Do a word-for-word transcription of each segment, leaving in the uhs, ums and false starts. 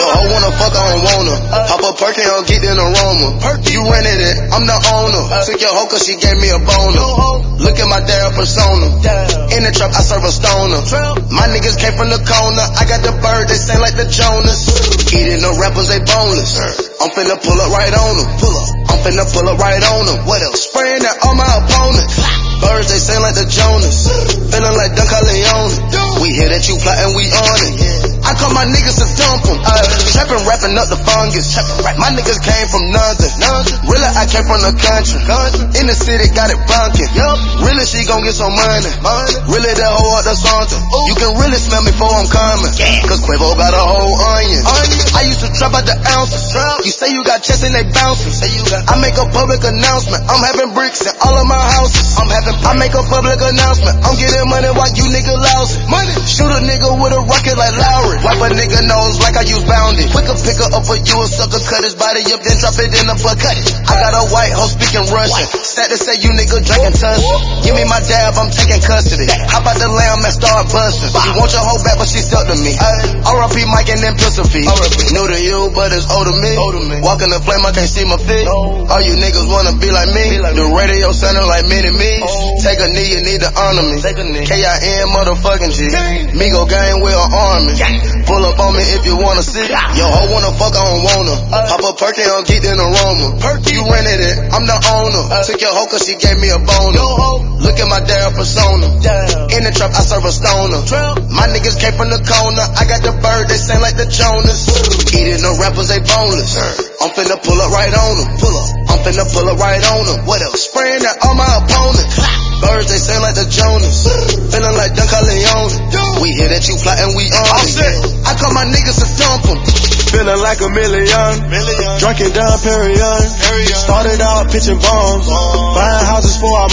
hoe wanna fuck, I don't want her. Pop a perk and I'll get an aroma. You rented it, I'm the owner. Took your hoe cause she gave me a boner. Look at my dad persona. In the trap, I serve a stoner. My niggas came from the corner. I got the bird, they sing like the Jonas. Eating the rappers, they boneless. I'm finna pull up right on them. Pull up. I'm finna pull up right on them. What else? Spraying at all my opponents. Birds, they sing like the Jonas. Feeling like Don Corleone. We hear that you plotting, we on it. I call my niggas to dump them. Uh, trapping, wrapping up the fungus. My niggas came from nothing. Really, I came from the country. In the city, got it bunkin'. Really, she gon' get some money. Really, that hoe up the something. You can really smell me before I'm coming. Cause Quavo got a whole onion. I used to trap out the ounces. You say you got chest and they bouncing. I make a public announcement. I'm having bricks in all of my houses. I'm having, I make a public announcement. I'm getting money while you nigga lousy. Money. Shoot a nigga with a rocket like Lowry. Wipe a nigga nose like I use Bounty. Quick a pick her up for you, a sucker, cut his body up, then drop it in the bucket. I got a white hoe speaking Russian. Sad to say you nigga drinking Tussin. Give me my dab, I'm taking custody. Hop out the lamb and start busting. You want your hoe back, but she stuck to me. R I P Mike and then Pistol P. New to you, but it's old to me. Walk in the flame, I can't see my feet. All you niggas wanna be like me. The radio sounding like mini me. Take a knee, you need to honor me. K I N motherfucking G. Migo gang with an army. Pull up on me if you wanna see. Yo, hoe wanna fuck, I don't want her. Pop a perk and I'll get an aroma. You rented it, I'm the owner. Took your hoe cause she gave me a boner. Look at my dad persona. In the trap, I serve a stoner. My niggas came from the corner. I got the bird, they sing like the Jonas. Eating the rappers, they boneless. I'm finna pull up right on them. Pull up. I'm finna pull up right on them. What else? Spraying at all my opponents. Birds, they sing like the Jonas. Feeling like Don Corleone. We hear that you plotting, we on it. I call my niggas to dump them. Feeling like a million. Drunken down Perrion. Started out pitching bombs. Buying houses for our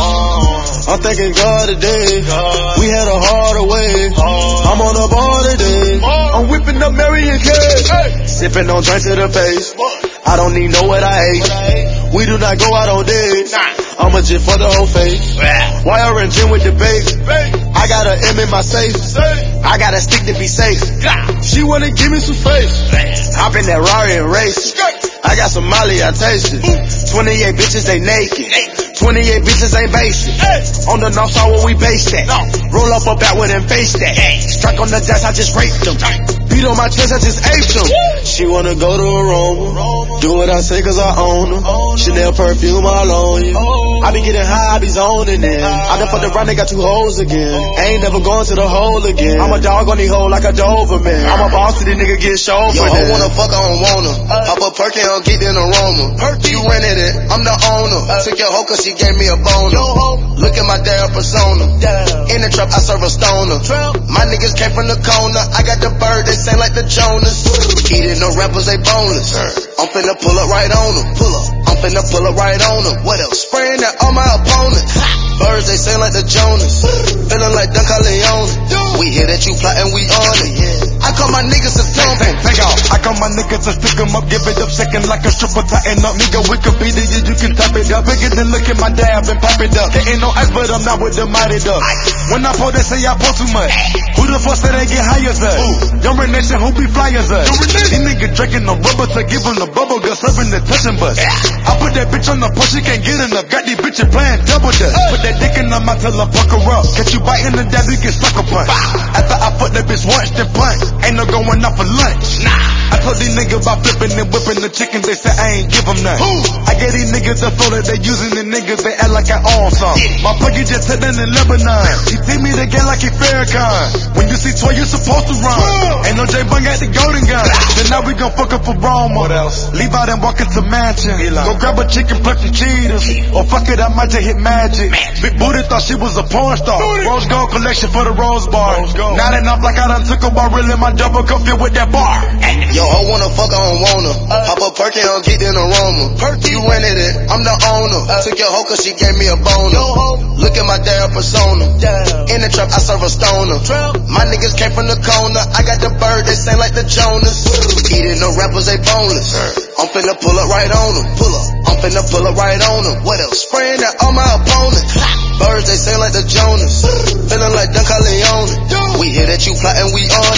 moms. I'm thanking God today. We had a harder way. I'm on the bar today. I'm whipping up Mary and Kay. Sipping on drinks to the face. I don't need know what I ate. We do not go out on dates. I'm a jet for the whole face. Wire and gin with the base. I got an M in my safe. I got a stick to be safe. She wanna give me some face. Hop in that Rari and race. I got some Molly, I taste it. twenty-eight bitches, they naked. twenty-eight bitches ain't basic. On the north side where we based at. Roll up a backward and face that. Strike on the dash, I just raped them. Beat on my chest, I just aped them. She wanna go to Aroma. Do what I say cause I own them. Chanel perfume all on you. I be getting high, I be zoning in. I done fucked around, they got two hoes again. I ain't never going to the hole again. I'm a dog on the hole like a Doberman. I'm a boss to the nigga get shown Yo, for hoe that. wanna fuck, I don't want her. Pop a perk and I'll get an aroma. You rented it, I'm the owner. Took your hoe cause she gave me a boner. Look at my dad persona. In the trap, I serve a stoner. My niggas came from the corner. I got the bird, they sing like the Jonas. Eating the rappers, they boneless. I'm finna pull up right on them. Pull up. I'm finna pull up right on them. What else? Spraying at all my opponents. Birds, they sing like the Jonas. Feeling like Don Corleone. We hear that you plotting, we on it. I call my niggas to dump them. Take off. I call my niggas to stick 'em up, give it up second like a stripper, tighten up. Nigga, Wikipedia, you can tap it up. Bigger than look at my dab and pop it up. There ain't no ice, but I'm not with the mighty duck. When I pour, they say I pour too much. Who the fuck say they get high as us? Younger nation, who be fly as us? These niggas drinking the rubber to give them the bubble, girl serving the touching bus. I put that bitch on the push, she can't get enough. Got these bitches playing double dutch. Put that dick in her mouth till I fuck her up. Catch you biting the dab, you get sucker punch. After I fuck that bitch once, then punch. Ain't no going out for lunch. I told these niggas about flipping and whipping the chickens, they said I ain't give them none. I gave these niggas the flow that they using, the niggas they act like I own some. My pluggy just hit in Lebanon. She take me the game like he Farrakhan. When you see toy, you supposed to run. Ain't no J Bung got the golden gun. Then now we gon' fuck up for Roma. What else? Leave out and walk into mansion. Go grab a chicken, pluck some cheetahs. Or fuck it, I might just hit magic. Big Booty thought she was a porn star. Rose Gold collection for the Rose Bar. Now that I'm like I done took a bar, really my double cup fit with that bar. Yo, hoe wanna fuck, I don't want her. Pop a perk and I'll get an aroma. You rented it, I'm the owner. Took your hoe cause she gave me a boner. Look at my dad persona. In the trap, I serve a stoner. My niggas came from the corner. I got the bird, they sing like the Jonas. Eating the rappers, they boneless. I'm finna pull up right on them. Pull up. I'm finna pull up right on them. What else? Spraying at all my opponents. Birds, they sing like the Jonas. Feeling like Don Corleone. We hear that you plotting, we on